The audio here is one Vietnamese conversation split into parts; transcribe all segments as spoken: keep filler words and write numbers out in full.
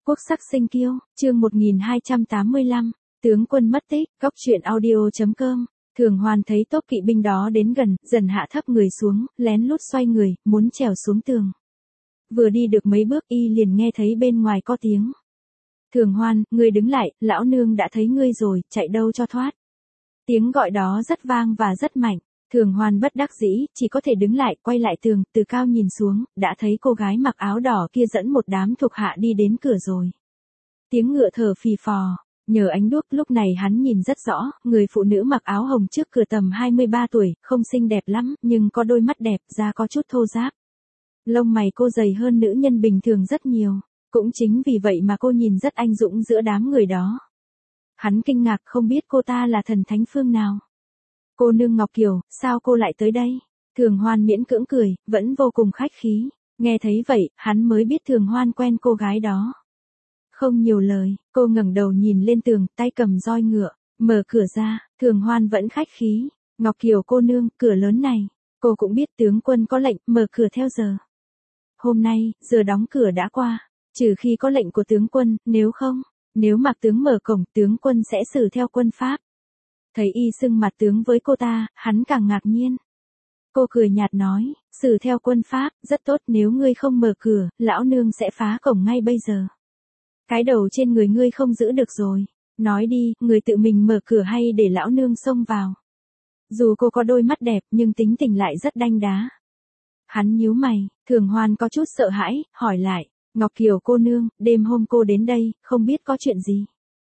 Quốc sắc sinh kiêu, chương một nghìn hai trăm tám mươi lăm, tướng quân mất tích, góc truyện audio chấm com. Thường Hoan thấy tốp kỵ binh đó đến gần, dần hạ thấp người xuống, lén lút xoay người, muốn trèo xuống tường. Vừa đi được mấy bước y liền nghe thấy bên ngoài có tiếng. Thường Hoan, ngươi đứng lại, lão nương đã thấy ngươi rồi, chạy đâu cho thoát. Tiếng gọi đó rất vang và rất mạnh. Thường Hoan bất đắc dĩ, chỉ có thể đứng lại, quay lại tường, từ cao nhìn xuống, đã thấy cô gái mặc áo đỏ kia dẫn một đám thuộc hạ đi đến cửa rồi. Tiếng ngựa thở phì phò, nhờ ánh đuốc lúc này hắn nhìn rất rõ, người phụ nữ mặc áo hồng trước cửa tầm hai mươi ba tuổi, không xinh đẹp lắm, nhưng có đôi mắt đẹp, da có chút thô ráp. Lông mày cô dày hơn nữ nhân bình thường rất nhiều, cũng chính vì vậy mà cô nhìn rất anh dũng giữa đám người đó. Hắn kinh ngạc không biết cô ta là thần thánh phương nào. Cô nương Ngọc Kiều, sao cô lại tới đây? Thường Hoan miễn cưỡng cười, vẫn vô cùng khách khí. Nghe thấy vậy, hắn mới biết Thường Hoan quen cô gái đó. Không nhiều lời, cô ngẩng đầu nhìn lên tường, tay cầm roi ngựa, mở cửa ra, Thường Hoan vẫn khách khí. Ngọc Kiều cô nương, cửa lớn này. Cô cũng biết tướng quân có lệnh, mở cửa theo giờ. Hôm nay, giờ đóng cửa đã qua, trừ khi có lệnh của tướng quân, nếu không, nếu Mạc tướng mở cổng, tướng quân sẽ xử theo quân pháp. Thấy y xưng mặt tướng với cô ta, hắn càng ngạc nhiên. Cô cười nhạt nói, xử theo quân pháp, rất tốt, nếu ngươi không mở cửa, lão nương sẽ phá cổng ngay bây giờ. Cái đầu trên người ngươi không giữ được rồi. Nói đi, người tự mình mở cửa hay để lão nương xông vào. Dù cô có đôi mắt đẹp nhưng tính tình lại rất đanh đá. Hắn nhíu mày, Thường Hoan có chút sợ hãi, hỏi lại, Ngọc Kiều cô nương, đêm hôm cô đến đây, không biết có chuyện gì.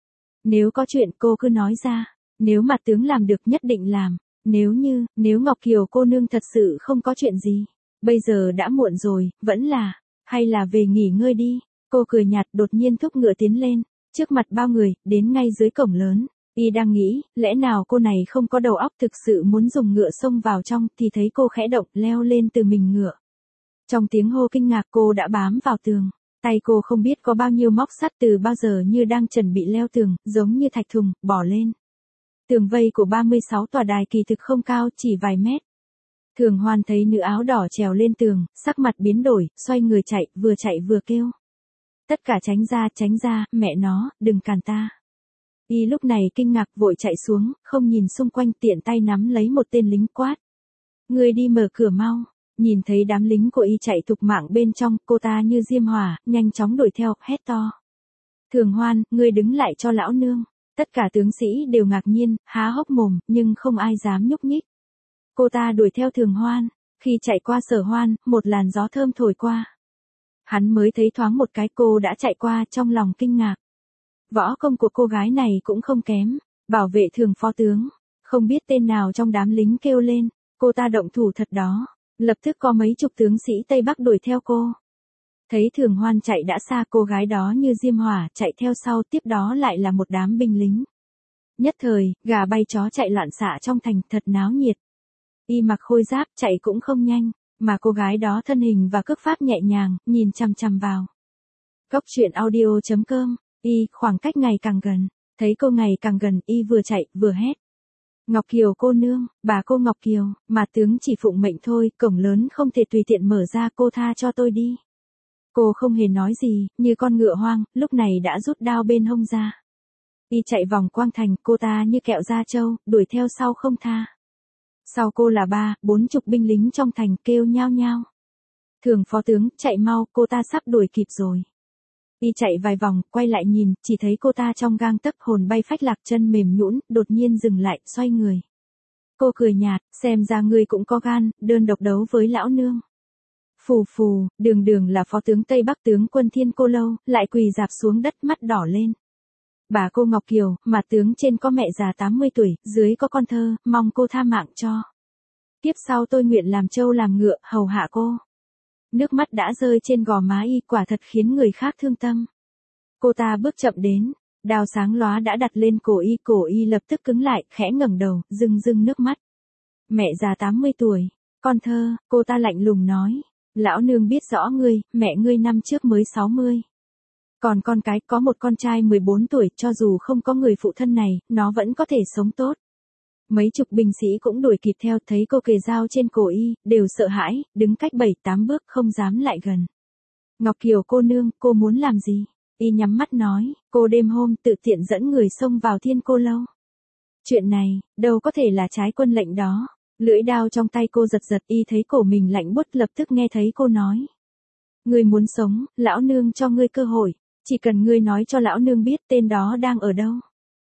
Nếu có chuyện cô cứ nói ra. Nếu mà tướng làm được nhất định làm, nếu như, nếu Ngọc Kiều cô nương thật sự không có chuyện gì, bây giờ đã muộn rồi, vẫn là, hay là về nghỉ ngơi đi. Cô cười nhạt đột nhiên thúc ngựa tiến lên, trước mặt bao người, đến ngay dưới cổng lớn. Y đang nghĩ, lẽ nào cô này không có đầu óc thực sự muốn dùng ngựa xông vào trong thì thấy cô khẽ động leo lên từ mình ngựa. Trong tiếng hô kinh ngạc cô đã bám vào tường. Tay cô không biết có bao nhiêu móc sắt từ bao giờ như đang chuẩn bị leo tường, giống như thạch thùng, bỏ lên. Tường vây của ba mươi sáu tòa đài kỳ thực không cao, chỉ vài mét. Thường Hoan thấy nữ áo đỏ trèo lên tường, sắc mặt biến đổi, xoay người chạy, vừa chạy vừa kêu. Tất cả tránh ra, tránh ra, mẹ nó, đừng cản ta. Y lúc này kinh ngạc vội chạy xuống, không nhìn xung quanh tiện tay nắm lấy một tên lính quát. Ngươi đi mở cửa mau. Nhìn thấy đám lính của Y chạy thục mạng bên trong, cô ta như diêm hỏa, nhanh chóng đuổi theo, hét to. Thường Hoan, ngươi đứng lại cho lão nương. Tất cả tướng sĩ đều ngạc nhiên, há hốc mồm, nhưng không ai dám nhúc nhích. Cô ta đuổi theo Thường Hoan, khi chạy qua Sở Hoan, một làn gió thơm thổi qua. Hắn mới thấy thoáng một cái cô đã chạy qua trong lòng kinh ngạc. Võ công của cô gái này cũng không kém, bảo vệ Thường phó tướng. Không biết tên nào trong đám lính kêu lên, cô ta động thủ thật đó. Lập tức có mấy chục tướng sĩ Tây Bắc đuổi theo cô. Thấy Thường Hoan chạy đã xa cô gái đó như diêm hỏa chạy theo sau tiếp đó lại là một đám binh lính. Nhất thời, gà bay chó chạy loạn xạ trong thành thật náo nhiệt. Y mặc khôi giáp chạy cũng không nhanh, mà cô gái đó thân hình và cước pháp nhẹ nhàng, nhìn chằm chằm vào. Góc truyện audio chấm com, Y khoảng cách ngày càng gần, thấy cô ngày càng gần Y vừa chạy vừa hét. Ngọc Kiều cô nương, bà cô Ngọc Kiều, mà tướng chỉ phụng mệnh thôi, cổng lớn không thể tùy tiện mở ra, cô tha cho tôi đi. Cô không hề nói gì, như con ngựa hoang, lúc này đã rút đao bên hông ra. Y chạy vòng quang thành, cô ta như kẹo da trâu, đuổi theo sau không tha. Sau cô là ba, bốn chục binh lính trong thành kêu nhao nhao. Thường phó tướng, chạy mau, cô ta sắp đuổi kịp rồi. Y chạy vài vòng, quay lại nhìn, chỉ thấy cô ta trong gang tấc hồn bay phách lạc chân mềm nhũn, đột nhiên dừng lại, xoay người. Cô cười nhạt, xem ra ngươi cũng có gan, đơn độc đấu với lão nương. Phù phù, đường đường là phó tướng Tây Bắc tướng quân Thiên Cô Lâu, lại quỳ dạp xuống đất mắt đỏ lên. Bà cô Ngọc Kiều, mà tướng trên có mẹ già tám mươi tuổi, dưới có con thơ, mong cô tha mạng cho. Tiếp sau tôi nguyện làm trâu làm ngựa, hầu hạ cô. Nước mắt đã rơi trên gò má Y quả thật khiến người khác thương tâm. Cô ta bước chậm đến, đao sáng lóa đã đặt lên cổ Y, cổ Y lập tức cứng lại, khẽ ngẩng đầu, rưng rưng nước mắt. Mẹ già tám mươi tuổi, con thơ, cô ta lạnh lùng nói. Lão nương biết rõ ngươi, mẹ ngươi năm trước mới sáu mươi. Còn con cái có một con trai mười bốn tuổi, cho dù không có người phụ thân này, nó vẫn có thể sống tốt. Mấy chục binh sĩ cũng đuổi kịp theo, thấy cô kề dao trên cổ Y, đều sợ hãi, đứng cách bảy tám bước không dám lại gần. Ngọc Kiều cô nương, cô muốn làm gì? Y nhắm mắt nói, cô đêm hôm tự tiện dẫn người xông vào Thiên Cô Lâu. Chuyện này, đâu có thể là trái quân lệnh đó. Lưỡi đao trong tay cô giật giật, y thấy cổ mình lạnh buốt, lập tức nghe thấy cô nói. Ngươi muốn sống, lão nương cho ngươi cơ hội, chỉ cần ngươi nói cho lão nương biết tên đó đang ở đâu.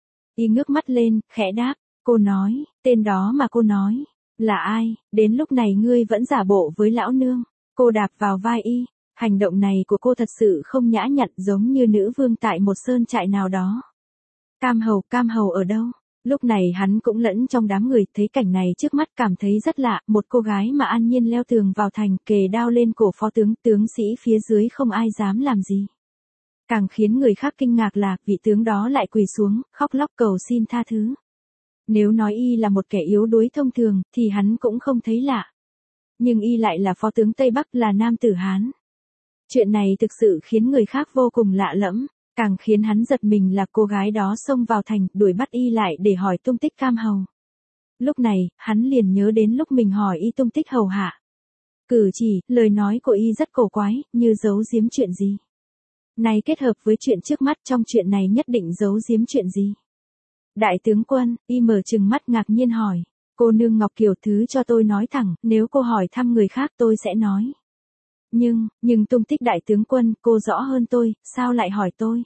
Y ngước mắt lên, khẽ đáp, cô nói, tên đó mà cô nói, là ai, đến lúc này ngươi vẫn giả bộ với lão nương. Cô đạp vào vai y, hành động này của cô thật sự không nhã nhặn, giống như nữ vương tại một sơn trại nào đó. Cam Hầu, Cam Hầu ở đâu? Lúc này hắn cũng lẫn trong đám người, thấy cảnh này trước mắt cảm thấy rất lạ, một cô gái mà an nhiên leo tường vào thành, kề đao lên cổ phó tướng, tướng sĩ phía dưới không ai dám làm gì. Càng khiến người khác kinh ngạc là, vị tướng đó lại quỳ xuống, khóc lóc cầu xin tha thứ. Nếu nói y là một kẻ yếu đuối thông thường, thì hắn cũng không thấy lạ. Nhưng y lại là phó tướng Tây Bắc, là nam tử Hán. Chuyện này thực sự khiến người khác vô cùng lạ lẫm. Càng khiến hắn giật mình là cô gái đó xông vào thành, đuổi bắt y lại để hỏi tung tích Cam Hầu. Lúc này, hắn liền nhớ đến lúc mình hỏi y tung tích hầu hạ. Cử chỉ, lời nói của y rất cổ quái, như giấu giếm chuyện gì. Này kết hợp với chuyện trước mắt, trong chuyện này nhất định giấu giếm chuyện gì. Đại tướng quân, y mở trừng mắt ngạc nhiên hỏi. Cô nương Ngọc Kiều, thứ cho tôi nói thẳng, nếu cô hỏi thăm người khác tôi sẽ nói. Nhưng, nhưng tung tích đại tướng quân, cô rõ hơn tôi, sao lại hỏi tôi?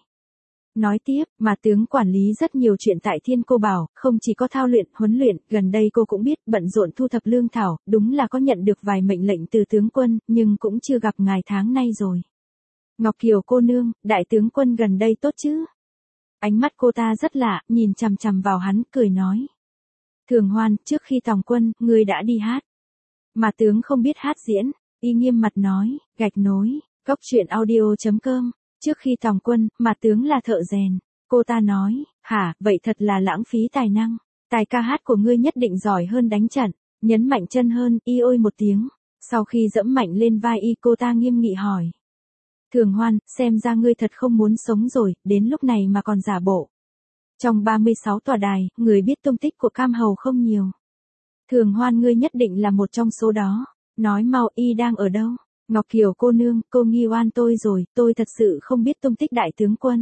Nói tiếp, mà tướng quản lý rất nhiều chuyện tại Thiên Cô Bảo, không chỉ có thao luyện, huấn luyện, gần đây cô cũng biết, bận rộn thu thập lương thảo, đúng là có nhận được vài mệnh lệnh từ tướng quân, nhưng cũng chưa gặp ngài tháng nay rồi. Ngọc Kiều cô nương, đại tướng quân gần đây tốt chứ? Ánh mắt cô ta rất lạ, nhìn chằm chằm vào hắn, cười nói. Thường Hoan, trước khi tòng quân, ngươi đã đi hát. Mà tướng không biết hát diễn. Y nghiêm mặt nói, gạch nối, góc truyện audio chấm com, trước khi tòng quân, mà tướng là thợ rèn. Cô ta nói, hả, vậy thật là lãng phí tài năng. Tài ca hát của ngươi nhất định giỏi hơn đánh trận, nhấn mạnh chân hơn, y ôi một tiếng. Sau khi dẫm mạnh lên vai y, cô ta nghiêm nghị hỏi. Thường Hoan, xem ra ngươi thật không muốn sống rồi, đến lúc này mà còn giả bộ. Trong ba mươi sáu tòa đài, người biết tung tích của Cam Hầu không nhiều. Thường Hoan, ngươi nhất định là một trong số đó. Nói mau, y đang ở đâu? Ngọc Kiều cô nương, cô nghi oan tôi rồi, tôi thật sự không biết tung tích đại tướng quân.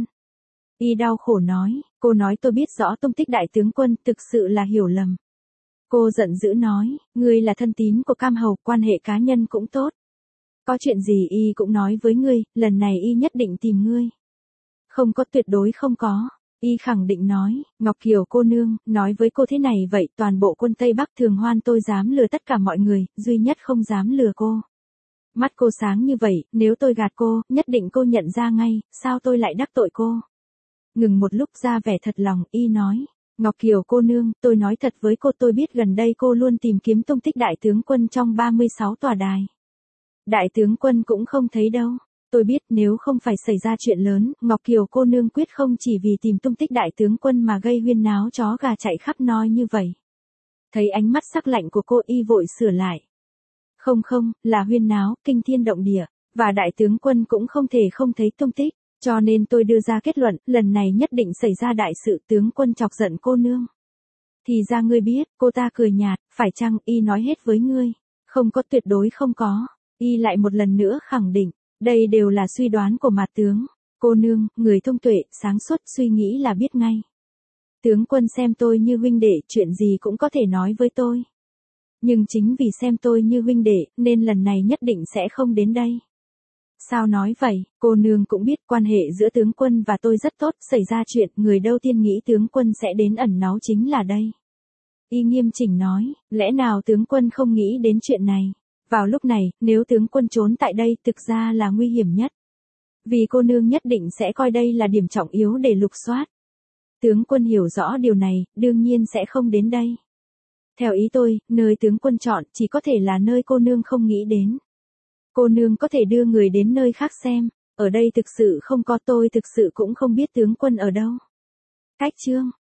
Y đau khổ nói, cô nói tôi biết rõ tung tích đại tướng quân, thực sự là hiểu lầm. Cô giận dữ nói, ngươi là thân tín của Cam Hầu, quan hệ cá nhân cũng tốt. Có chuyện gì y cũng nói với ngươi, lần này y nhất định tìm ngươi. Không có, tuyệt đối không có. Y khẳng định nói, Ngọc Kiều cô nương, nói với cô thế này vậy, toàn bộ quân Tây Bắc Thường Hoan tôi dám lừa tất cả mọi người, duy nhất không dám lừa cô. Mắt cô sáng như vậy, nếu tôi gạt cô, nhất định cô nhận ra ngay, sao tôi lại đắc tội cô. Ngừng một lúc ra vẻ thật lòng, y nói, Ngọc Kiều cô nương, tôi nói thật với cô, tôi biết gần đây cô luôn tìm kiếm tung tích đại tướng quân trong ba mươi sáu tòa đài. Đại tướng quân cũng không thấy đâu. Tôi biết nếu không phải xảy ra chuyện lớn, Ngọc Kiều cô nương quyết không chỉ vì tìm tung tích đại tướng quân mà gây huyên náo chó gà chạy khắp nơi như vậy. Thấy ánh mắt sắc lạnh của cô, y vội sửa lại. Không không, là huyên náo, kinh thiên động địa, và đại tướng quân cũng không thể không thấy tung tích, cho nên tôi đưa ra kết luận, lần này nhất định xảy ra đại sự, tướng quân chọc giận cô nương. Thì ra ngươi biết, cô ta cười nhạt, phải chăng y nói hết với ngươi? Không có, tuyệt đối không có. Y lại một lần nữa khẳng định. Đây đều là suy đoán của Mạt tướng. Cô nương, người thông tuệ, sáng suốt, suy nghĩ là biết ngay. Tướng quân xem tôi như huynh đệ, chuyện gì cũng có thể nói với tôi. Nhưng chính vì xem tôi như huynh đệ, nên lần này nhất định sẽ không đến đây. Sao nói vậy, cô nương cũng biết quan hệ giữa tướng quân và tôi rất tốt, xảy ra chuyện, người đầu tiên nghĩ tướng quân sẽ đến ẩn náu chính là đây. Y nghiêm chỉnh nói, lẽ nào tướng quân không nghĩ đến chuyện này? Vào lúc này, nếu tướng quân trốn tại đây, thực ra là nguy hiểm nhất. Vì cô nương nhất định sẽ coi đây là điểm trọng yếu để lục soát. Tướng quân hiểu rõ điều này, đương nhiên sẽ không đến đây. Theo ý tôi, nơi tướng quân chọn chỉ có thể là nơi cô nương không nghĩ đến. Cô nương có thể đưa người đến nơi khác xem, ở đây thực sự không có, tôi thực sự cũng không biết tướng quân ở đâu. Cách chương